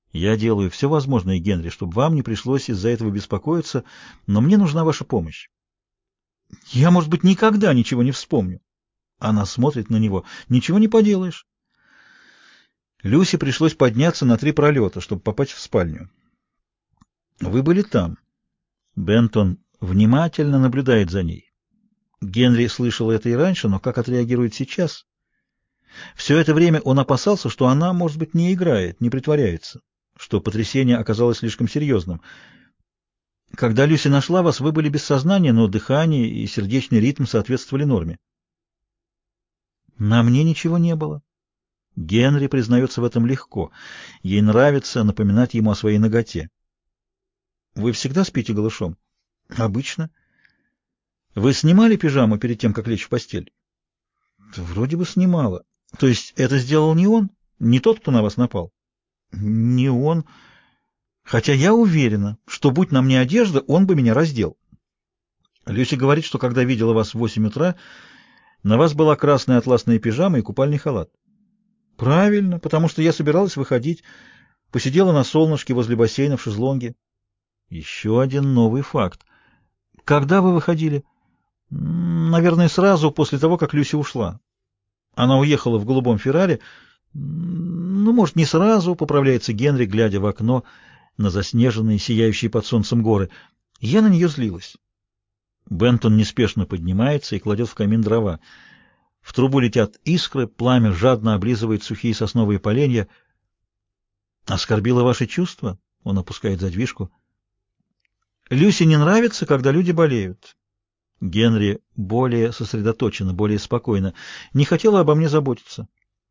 Я делаю все возможное, Генри, чтобы вам не пришлось из-за этого беспокоиться, но мне нужна ваша помощь. Я, может быть, никогда ничего не вспомню. Она смотрит на него. Ничего не поделаешь. Люси пришлось подняться на 3 пролета, чтобы попасть в спальню. Вы были там. Бентон внимательно наблюдает за ней. Генри слышал это и раньше, но как отреагирует сейчас? Все это время он опасался, что она, может быть, не играет, не притворяется, что потрясение оказалось слишком серьезным. Когда Люси нашла вас, вы были без сознания, но дыхание и сердечный ритм соответствовали норме. На мне ничего не было. Генри признается в этом легко. Ей нравится напоминать ему о своей наготе. Вы всегда спите голышом? Обычно. Вы снимали пижаму перед тем, как лечь в постель? Вроде бы снимала. То есть это сделал не он? Не тот, кто на вас напал? Не он. Хотя я уверена, что будь на мне одежда, он бы меня раздел. Люси говорит, что когда видела вас в 8 утра, на вас была красная атласная пижама и купальный халат. Правильно, потому что я собиралась выходить, посидела на солнышке возле бассейна в шезлонге. Еще один новый факт. Когда вы выходили? Наверное, сразу после того, как Люси ушла. Она уехала в голубом Феррари. Ну, может, не сразу, поправляется Генри, глядя в окно на заснеженные, сияющие под солнцем горы. Я на нее злилась. Бентон неспешно поднимается и кладет в камин дрова. В трубу летят искры, пламя жадно облизывает сухие сосновые поленья. «Оскорбило ваши чувства?» Он опускает задвижку. «Люси не нравится, когда люди болеют». Генри более сосредоточенно, более спокойно. «Не хотела обо мне заботиться».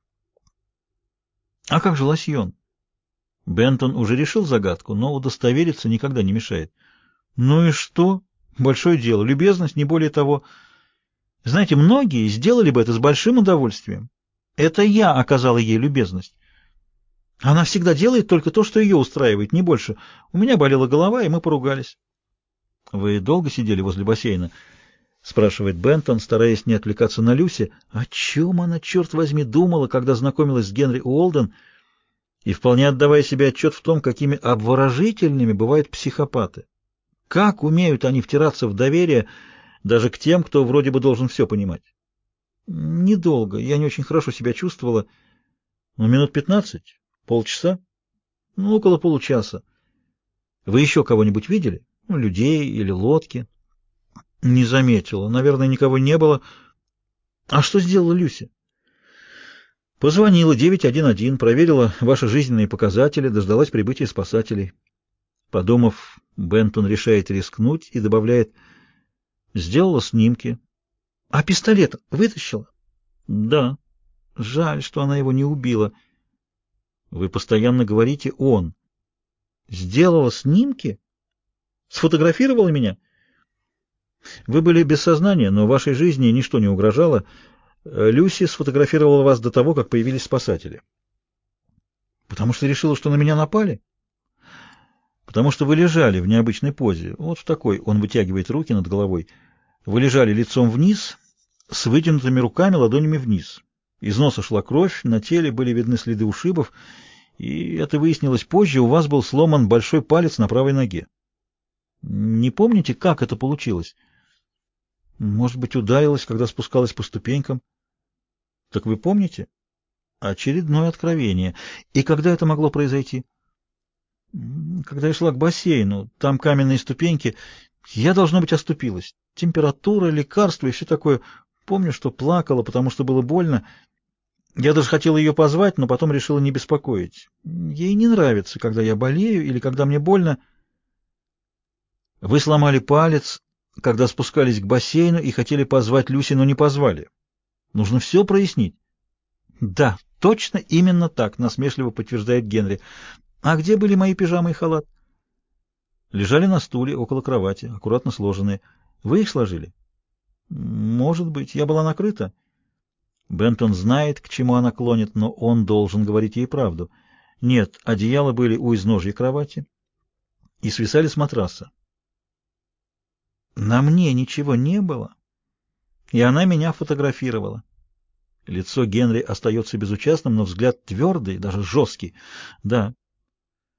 «А как же лосьон?» Бентон уже решил загадку, но удостовериться никогда не мешает. «Ну и что? Большое дело. Любезность, не более того. Знаете, многие сделали бы это с большим удовольствием. Это я оказала ей любезность. Она всегда делает только то, что ее устраивает, не больше. У меня болела голова, и мы поругались». «Вы долго сидели возле бассейна?» — спрашивает Бентон, стараясь не отвлекаться на Люси. О чем она, черт возьми, думала, когда знакомилась с Генри Уолден, и вполне отдавая себе отчет в том, какими обворожительными бывают психопаты. Как умеют они втираться в доверие даже к тем, кто вроде бы должен все понимать? Недолго. Я не очень хорошо себя чувствовала. Ну, минут 15? Полчаса? Ну, около получаса. Вы еще кого-нибудь видели? Ну, людей или лодки? Не заметила. Наверное, никого не было. А что сделала Люси? Позвонила 911, проверила ваши жизненные показатели, дождалась прибытия спасателей. Подумав, Бентон решает рискнуть и добавляет: сделала снимки. А пистолет вытащила? Да. Жаль, что она его не убила. Вы постоянно говорите «он». Сделала снимки? Сфотографировала меня? Вы были без сознания, но вашей жизни ничто не угрожало. Люси сфотографировала вас до того, как появились спасатели. Потому что решила, что на меня напали? Потому что вы лежали в необычной позе. Вот в такой. Он вытягивает руки над головой. Вы лежали лицом вниз, с вытянутыми руками, ладонями вниз. Из носа шла кровь, на теле были видны следы ушибов, и это выяснилось позже, у вас был сломан большой палец на правой ноге. Не помните, как это получилось? Может быть, ударилась, когда спускалась по ступенькам? Так вы помните? Очередное откровение. И когда это могло произойти? Когда я шла к бассейну, там каменные ступеньки, я, должно быть, оступилась. Температура, лекарства и все такое. Помню, что плакала, потому что было больно. Я даже хотела ее позвать, но потом решила не беспокоить. Ей не нравится, когда я болею или когда мне больно. Вы сломали палец, когда спускались к бассейну и хотели позвать Люси, но не позвали. Нужно все прояснить. Да, точно именно так, насмешливо подтверждает Генри. А где были мои пижамы и халат? Лежали на стуле около кровати, аккуратно сложенные. Вы их сложили? Может быть, я была накрыта. Бентон знает, к чему она клонит, но он должен говорить ей правду. Нет, одеяла были у изножья кровати и свисали с матраса. На мне ничего не было, и она меня фотографировала. Лицо Генри остается безучастным, но взгляд твердый, даже жесткий. Да.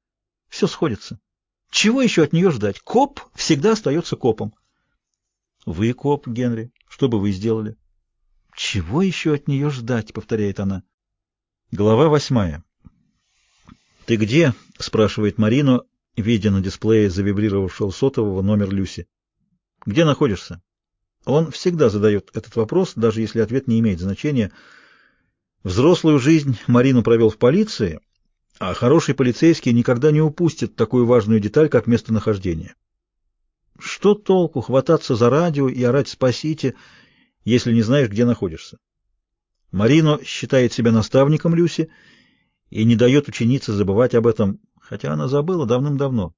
все сходится. Чего еще от нее ждать? Коп всегда остается копом. Вы коп, Генри. Что бы вы сделали? Чего еще от нее ждать, повторяет она. Глава 8. Ты где? Спрашивает Марину, видя на дисплее завибрировавшего сотового номер Люси. Где находишься? Он всегда задает этот вопрос, даже если ответ не имеет значения. Взрослую жизнь Марину провел в полиции, а хороший полицейский никогда не упустит такую важную деталь, как местонахождение. Что толку хвататься за радио и орать «спасите», если не знаешь, где находишься? Марино считает себя наставником Люси и не дает ученице забывать об этом, хотя она забыла давным-давно.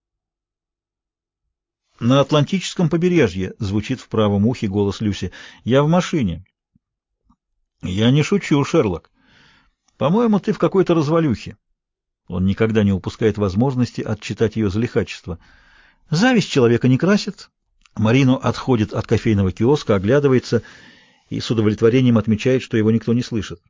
«На Атлантическом побережье», — звучит в правом ухе голос Люси. «Я в машине». «Я не шучу, Шерлок. По-моему, ты в какой-то развалюхе». Он никогда не упускает возможности отчитать ее за лихачество. Зависть человека не красит. Марино отходит от кофейного киоска, оглядывается и с удовлетворением отмечает, что его никто не слышит.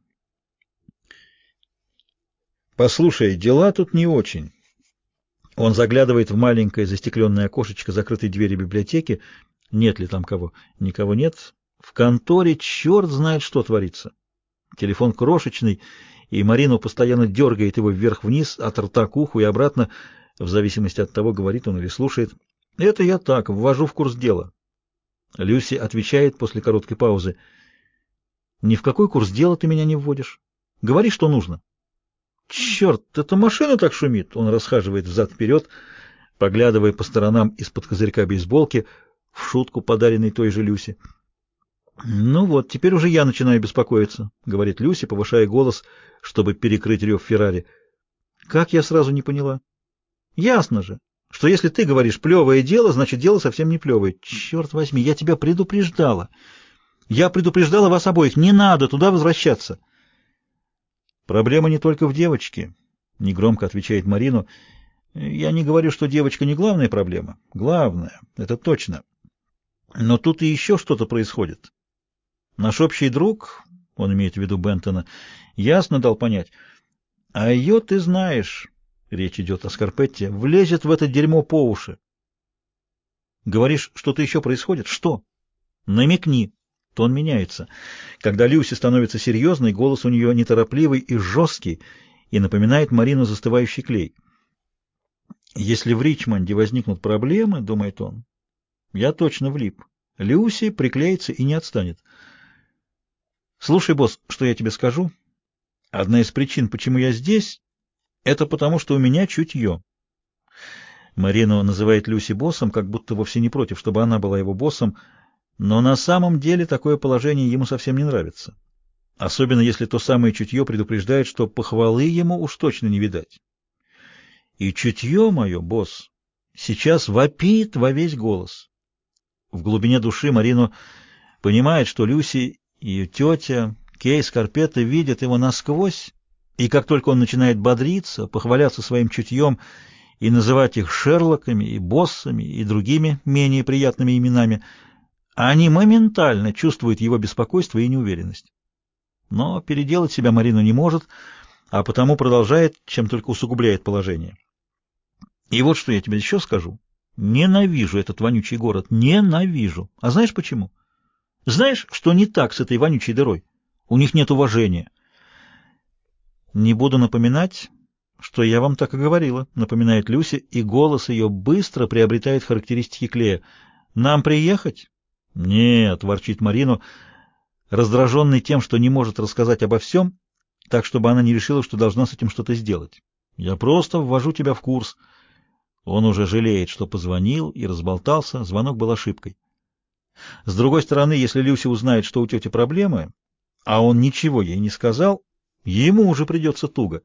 «Послушай, дела тут не очень». Он заглядывает в маленькое застекленное окошечко закрытой двери библиотеки. Нет ли там кого? Никого нет. В конторе черт знает, что творится. Телефон крошечный, и Марину постоянно дергает его вверх-вниз, от рта к уху и обратно, в зависимости от того, говорит он или слушает. «Это я так, ввожу в курс дела». Люси отвечает после короткой паузы. «Ни в какой курс дела ты меня не вводишь. Говори, что нужно». «Черт, эта машина так шумит!» Он расхаживает взад-вперед, поглядывая по сторонам из-под козырька бейсболки, в шутку подаренной той же Люси. «Ну вот, теперь уже я начинаю беспокоиться», — говорит Люси, повышая голос, чтобы перекрыть рев Феррари. «Как я сразу не поняла?» «Ясно же, что если ты говоришь «плевое дело», значит, дело совсем не плевое. Черт возьми, я тебя предупреждала. Я предупреждала вас обоих. Не надо туда возвращаться». «Проблема не только в девочке», — негромко отвечает Марину. «Я не говорю, что девочка не главная проблема. Главная, это точно. Но тут и еще что-то происходит. Наш общий друг, он имеет в виду Бентона, ясно дал понять, а ее ты знаешь, речь идет о Скарпетте, влезет в это дерьмо по уши. Говоришь, что-то еще происходит? Что? Намекни». Тон меняется. Когда Люси становится серьезной, голос у нее неторопливый и жесткий, и напоминает Марину застывающий клей. «Если в Ричмонде возникнут проблемы, — думает он, — я точно влип. Люси приклеится и не отстанет. Слушай, босс, что я тебе скажу? Одна из причин, почему я здесь, это потому, что у меня чутье». Марину называет Люси боссом, как будто вовсе не против, чтобы она была его боссом, но на самом деле такое положение ему совсем не нравится. Особенно если то самое чутье предупреждает, что похвалы ему уж точно не видать. И чутье мое, босс, сейчас вопит во весь голос. В глубине души Марину понимает, что Люси, ее тетя, Кей, Скарпетта видят его насквозь, и как только он начинает бодриться, похваляться своим чутьем и называть их Шерлоками и боссами и другими менее приятными именами, они моментально чувствуют его беспокойство и неуверенность. Но переделать себя Марина не может, а потому продолжает, чем только усугубляет положение. И вот что я тебе еще скажу. Ненавижу этот вонючий город. Ненавижу. А знаешь почему? Знаешь, что не так с этой вонючей дырой? У них нет уважения. Не буду напоминать, что я вам так и говорила, напоминает Люси, и голос ее быстро приобретает характеристики клея. Нам приехать? «Нет», — ворчит Марину, раздраженный тем, что не может рассказать обо всем, так, чтобы она не решила, что должна с этим что-то сделать. «Я просто ввожу тебя в курс». Он уже жалеет, что позвонил и разболтался, звонок был ошибкой. С другой стороны, если Люси узнает, что у тети проблемы, а он ничего ей не сказал, ему уже придется туго.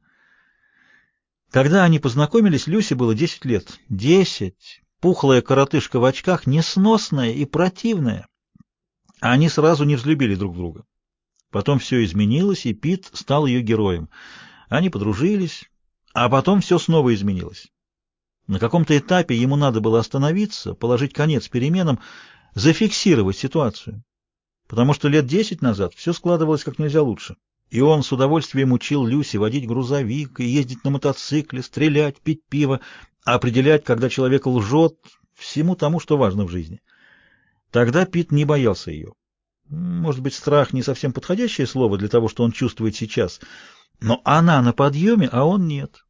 Когда они познакомились, Люси было 10 лет. 10! Пухлая коротышка в очках, несносная и противная. Они сразу не взлюбили друг друга. Потом все изменилось, и Пит стал ее героем. Они подружились, а потом все снова изменилось. На каком-то этапе ему надо было остановиться, положить конец переменам, зафиксировать ситуацию. Потому что лет 10 назад все складывалось как нельзя лучше. И он с удовольствием учил Люси водить грузовик и ездить на мотоцикле, стрелять, пить пиво, определять, когда человек лжет, всему тому, что важно в жизни. Тогда Пит не боялся ее. Может быть, страх не совсем подходящее слово для того, что он чувствует сейчас, но она на подъеме, а он нет.